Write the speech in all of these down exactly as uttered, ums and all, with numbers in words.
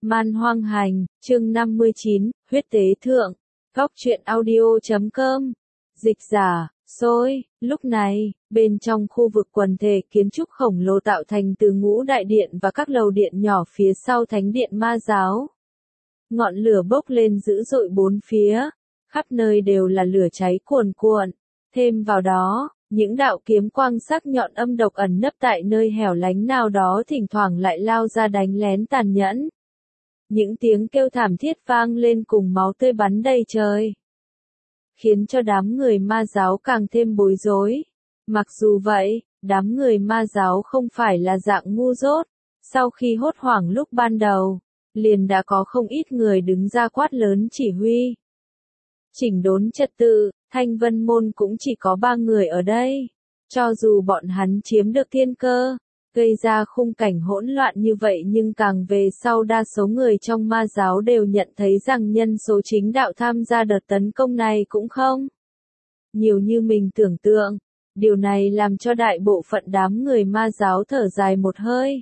Man hoang hành, chương năm mươi chín, huyết tế thượng. Góc truyện audio chấm com. Dịch giả, xôi. Lúc này, bên trong khu vực quần thể kiến trúc khổng lồ tạo thành từ ngũ đại điện và các lầu điện nhỏ phía sau thánh điện ma giáo. Ngọn lửa bốc lên dữ dội bốn phía, khắp nơi đều là lửa cháy cuồn cuộn. Thêm vào đó, những đạo kiếm quang sắc nhọn âm độc ẩn nấp tại nơi hẻo lánh nào đó thỉnh thoảng lại lao ra đánh lén tàn nhẫn. Những tiếng kêu thảm thiết vang lên cùng máu tươi bắn đầy trời, khiến cho đám người ma giáo càng thêm bối rối. Mặc dù vậy, đám người ma giáo không phải là dạng ngu dốt. Sau khi hốt hoảng lúc ban đầu, liền đã có không ít người đứng ra quát lớn chỉ huy. Chỉnh đốn trật tự, Thanh Vân Môn cũng chỉ có ba người ở đây. Cho dù bọn hắn chiếm được thiên cơ, gây ra khung cảnh hỗn loạn như vậy nhưng càng về sau đa số người trong ma giáo đều nhận thấy rằng nhân số chính đạo tham gia đợt tấn công này cũng không nhiều như mình tưởng tượng. Điều này làm cho đại bộ phận đám người ma giáo thở dài một hơi.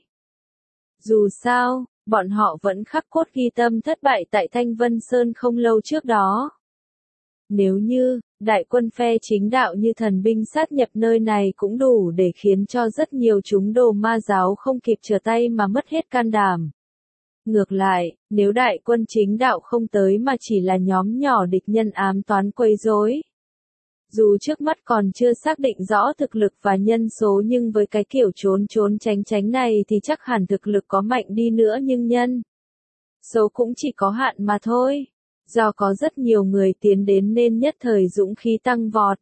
Dù sao, bọn họ vẫn khắc cốt ghi tâm thất bại tại Thanh Vân Sơn không lâu trước đó. Nếu như, đại quân phe chính đạo như thần binh sát nhập nơi này cũng đủ để khiến cho rất nhiều chúng đồ ma giáo không kịp trở tay mà mất hết can đảm. Ngược lại, nếu đại quân chính đạo không tới mà chỉ là nhóm nhỏ địch nhân ám toán quấy rối. Dù trước mắt còn chưa xác định rõ thực lực và nhân số nhưng với cái kiểu trốn trốn tránh tránh này thì chắc hẳn thực lực có mạnh đi nữa nhưng nhân số cũng chỉ có hạn mà thôi. Do có rất nhiều người tiến đến nên nhất thời dũng khí tăng vọt.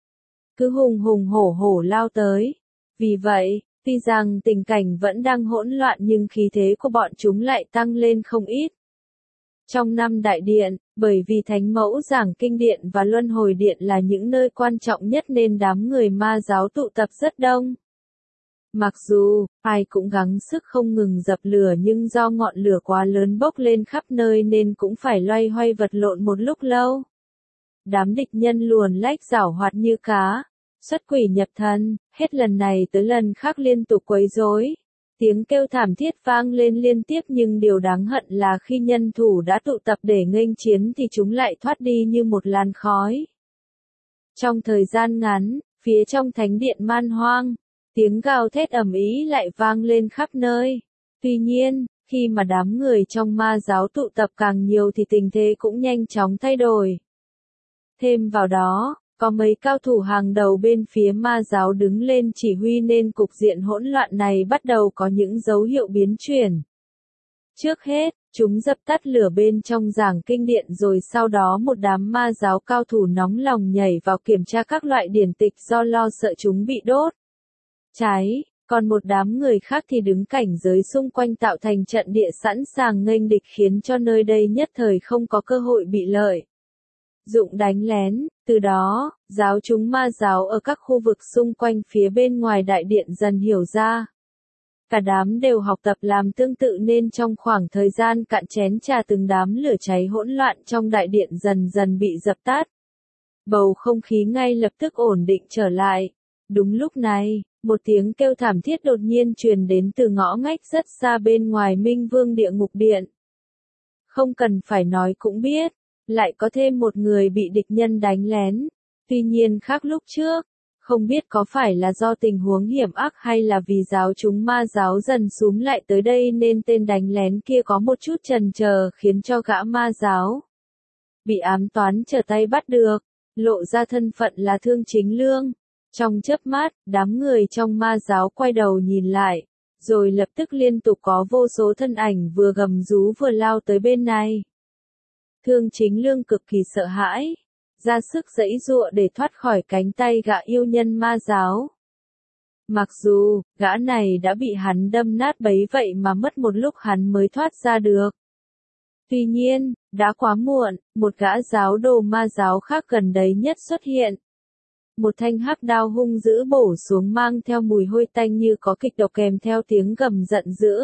Cứ hùng hùng hổ hổ lao tới. Vì vậy, tuy rằng tình cảnh vẫn đang hỗn loạn nhưng khí thế của bọn chúng lại tăng lên không ít. Trong năm đại điện, bởi vì Thánh Mẫu Giảng Kinh Điện và Luân Hồi Điện là những nơi quan trọng nhất nên đám người ma giáo tụ tập rất đông. Mặc dù, ai cũng gắng sức không ngừng dập lửa nhưng do ngọn lửa quá lớn bốc lên khắp nơi nên cũng phải loay hoay vật lộn một lúc lâu. Đám địch nhân luồn lách giảo hoạt như cá, xuất quỷ nhập thần, hết lần này tới lần khác liên tục quấy rối. Tiếng kêu thảm thiết vang lên liên tiếp nhưng điều đáng hận là khi nhân thủ đã tụ tập để nghênh chiến thì chúng lại thoát đi như một làn khói. Trong thời gian ngắn, phía trong thánh điện man hoang, tiếng gào thét ầm ĩ lại vang lên khắp nơi. Tuy nhiên, khi mà đám người trong ma giáo tụ tập càng nhiều thì tình thế cũng nhanh chóng thay đổi. Thêm vào đó, có mấy cao thủ hàng đầu bên phía ma giáo đứng lên chỉ huy nên cục diện hỗn loạn này bắt đầu có những dấu hiệu biến chuyển. Trước hết, chúng dập tắt lửa bên trong giảng kinh điện rồi sau đó một đám ma giáo cao thủ nóng lòng nhảy vào kiểm tra các loại điển tịch do lo sợ chúng bị đốt cháy, còn một đám người khác thì đứng cảnh giới xung quanh tạo thành trận địa sẵn sàng nghênh địch khiến cho nơi đây nhất thời không có cơ hội bị lợi dụng đánh lén. Từ đó, giáo chúng ma giáo ở các khu vực xung quanh phía bên ngoài đại điện dần hiểu ra. Cả đám đều học tập làm tương tự nên trong khoảng thời gian cạn chén trà từng đám lửa cháy hỗn loạn trong đại điện dần dần bị dập tắt. Bầu không khí ngay lập tức ổn định trở lại. Đúng lúc này, một tiếng kêu thảm thiết đột nhiên truyền đến từ ngõ ngách rất xa bên ngoài Minh Vương Địa Ngục Điện. Không cần phải nói cũng biết, lại có thêm một người bị địch nhân đánh lén. Tuy nhiên khác lúc trước, không biết có phải là do tình huống hiểm ác hay là vì giáo chúng ma giáo dần xúm lại tới đây nên tên đánh lén kia có một chút chần chờ khiến cho gã ma giáo bị ám toán trở tay bắt được, lộ ra thân phận là Thương Chính Lương. Trong chớp mắt, đám người trong ma giáo quay đầu nhìn lại, rồi lập tức liên tục có vô số thân ảnh vừa gầm rú vừa lao tới bên này. Thương Chính Lương cực kỳ sợ hãi, ra sức giãy giụa để thoát khỏi cánh tay gã yêu nhân ma giáo. Mặc dù, gã này đã bị hắn đâm nát bấy vậy mà mất một lúc hắn mới thoát ra được. Tuy nhiên, đã quá muộn, một gã giáo đồ ma giáo khác gần đấy nhất xuất hiện. Một thanh hắc đao hung dữ bổ xuống mang theo mùi hôi tanh như có kịch độc kèm theo tiếng gầm giận dữ.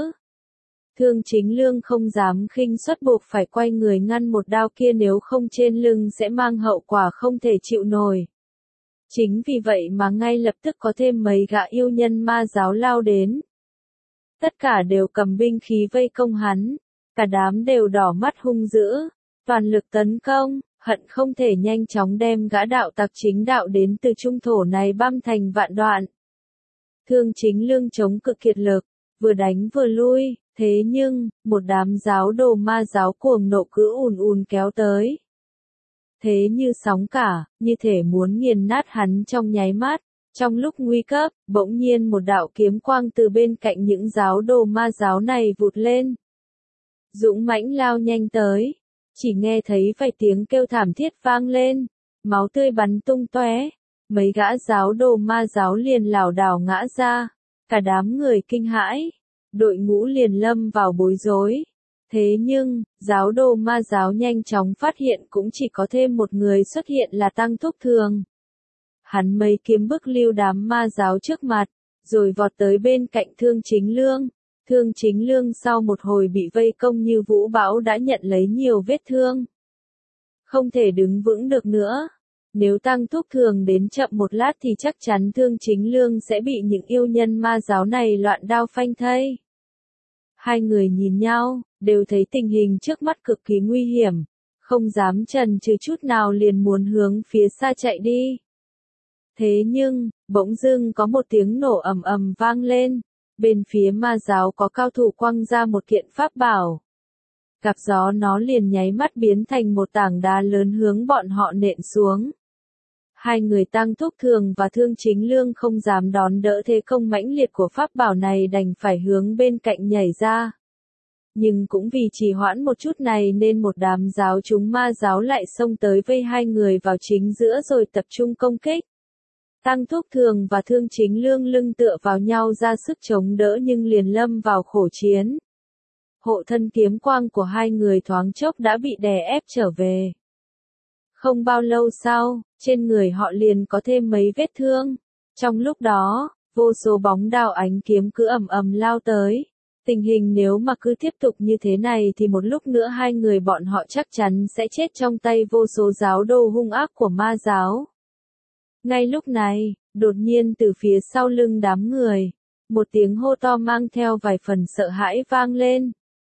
Thương Chính Lương không dám khinh suất buộc phải quay người ngăn một đao kia nếu không trên lưng sẽ mang hậu quả không thể chịu nổi. Chính vì vậy mà ngay lập tức có thêm mấy gã yêu nhân ma giáo lao đến. Tất cả đều cầm binh khí vây công hắn. Cả đám đều đỏ mắt hung dữ, toàn lực tấn công, hận không thể nhanh chóng đem gã đạo tặc chính đạo đến từ trung thổ này băm thành vạn đoạn. Thương Chính Lương chống cực kiệt lực, vừa đánh vừa lui, thế nhưng, một đám giáo đồ ma giáo cuồng nộ cứ ùn ùn kéo tới. Thế như sóng cả, như thể muốn nghiền nát hắn trong nháy mắt. Trong lúc nguy cấp, bỗng nhiên một đạo kiếm quang từ bên cạnh những giáo đồ ma giáo này vụt lên. Dũng mãnh lao nhanh tới, chỉ nghe thấy vài tiếng kêu thảm thiết vang lên, máu tươi bắn tung tóe, mấy gã giáo đồ ma giáo liền lảo đảo ngã ra, cả đám người kinh hãi, đội ngũ liền lâm vào bối rối. Thế nhưng, giáo đồ ma giáo nhanh chóng phát hiện cũng chỉ có thêm một người xuất hiện là Tăng Thúc Thường. Hắn mấy kiếm bức lưu đám ma giáo trước mặt, rồi vọt tới bên cạnh Thương Chính Lương. Thương Chính Lương sau một hồi bị vây công như vũ bão đã nhận lấy nhiều vết thương. Không thể đứng vững được nữa. Nếu Tăng Thúc Thường đến chậm một lát thì chắc chắn Thương Chính Lương sẽ bị những yêu nhân ma giáo này loạn đao phanh thây. Hai người nhìn nhau, đều thấy tình hình trước mắt cực kỳ nguy hiểm, không dám chần chừ chút nào liền muốn hướng phía xa chạy đi. Thế nhưng, bỗng dưng có một tiếng nổ ầm ầm vang lên, bên phía ma giáo có cao thủ quăng ra một kiện pháp bảo. Gặp gió nó liền nháy mắt biến thành một tảng đá lớn hướng bọn họ nện xuống. Hai người Tăng Thúc Thường và Thương Chính Lương không dám đón đỡ thế công mãnh liệt của pháp bảo này đành phải hướng bên cạnh nhảy ra. Nhưng cũng vì trì hoãn một chút này nên một đám giáo chúng ma giáo lại xông tới vây hai người vào chính giữa rồi tập trung công kích. Tăng Thúc Thường và Thương Chính Lương lưng tựa vào nhau ra sức chống đỡ nhưng liền lâm vào khổ chiến. Hộ thân kiếm quang của hai người thoáng chốc đã bị đè ép trở về. Không bao lâu sau, trên người họ liền có thêm mấy vết thương. Trong lúc đó, vô số bóng đao ánh kiếm cứ ầm ầm lao tới. Tình hình nếu mà cứ tiếp tục như thế này thì một lúc nữa hai người bọn họ chắc chắn sẽ chết trong tay vô số giáo đồ hung ác của ma giáo. Ngay lúc này, đột nhiên từ phía sau lưng đám người, một tiếng hô to mang theo vài phần sợ hãi vang lên.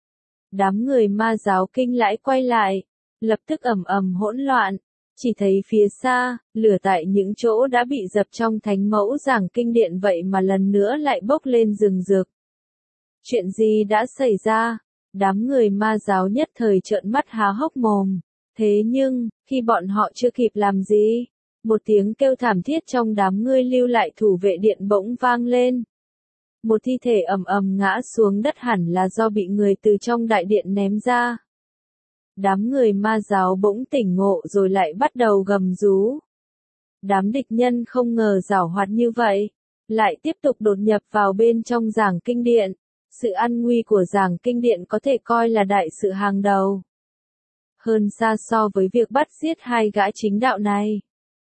Đám người ma giáo kinh hãi quay lại, lập tức ầm ầm hỗn loạn, chỉ thấy phía xa, lửa tại những chỗ đã bị dập trong thánh mẫu giảng kinh điện vậy mà lần nữa lại bốc lên rừng rực. Chuyện gì đã xảy ra? Đám người ma giáo nhất thời trợn mắt há hốc mồm. Thế nhưng, khi bọn họ chưa kịp làm gì, một tiếng kêu thảm thiết trong đám người lưu lại thủ vệ điện bỗng vang lên. Một thi thể ầm ầm ngã xuống đất hẳn là do bị người từ trong đại điện ném ra. Đám người ma giáo bỗng tỉnh ngộ rồi lại bắt đầu gầm rú. Đám địch nhân không ngờ giảo hoạt như vậy, lại tiếp tục đột nhập vào bên trong giảng kinh điện. Sự an nguy của giảng kinh điện có thể coi là đại sự hàng đầu. Hơn xa so với việc bắt giết hai gã chính đạo này.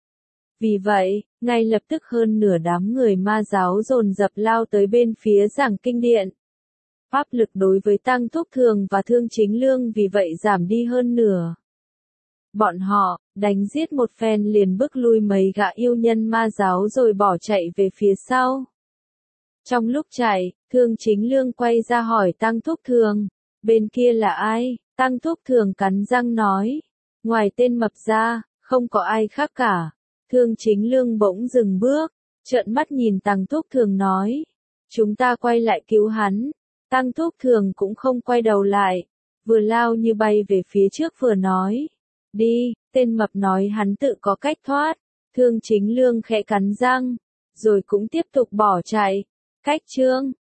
Vì vậy, ngay lập tức hơn nửa đám người ma giáo dồn dập lao tới bên phía giảng kinh điện. Pháp lực đối với Tăng Thúc Thường và Thương Chính Lương vì vậy giảm đi hơn nửa. Bọn họ, đánh giết một phen liền bức lui mấy gã yêu nhân ma giáo rồi bỏ chạy về phía sau. Trong lúc chạy, Thương Chính Lương quay ra hỏi Tăng Thúc Thường, bên kia là ai? Tăng Thúc Thường cắn răng nói, ngoài tên mập ra, không có ai khác cả. Thương Chính Lương bỗng dừng bước, trợn mắt nhìn Tăng Thúc Thường nói, chúng ta quay lại cứu hắn. Tăng Thúc Thường cũng không quay đầu lại, vừa lao như bay về phía trước vừa nói, đi, tên mập nói hắn tự có cách thoát. Thương Chính Lương khẽ cắn răng, rồi cũng tiếp tục bỏ chạy. Cách chương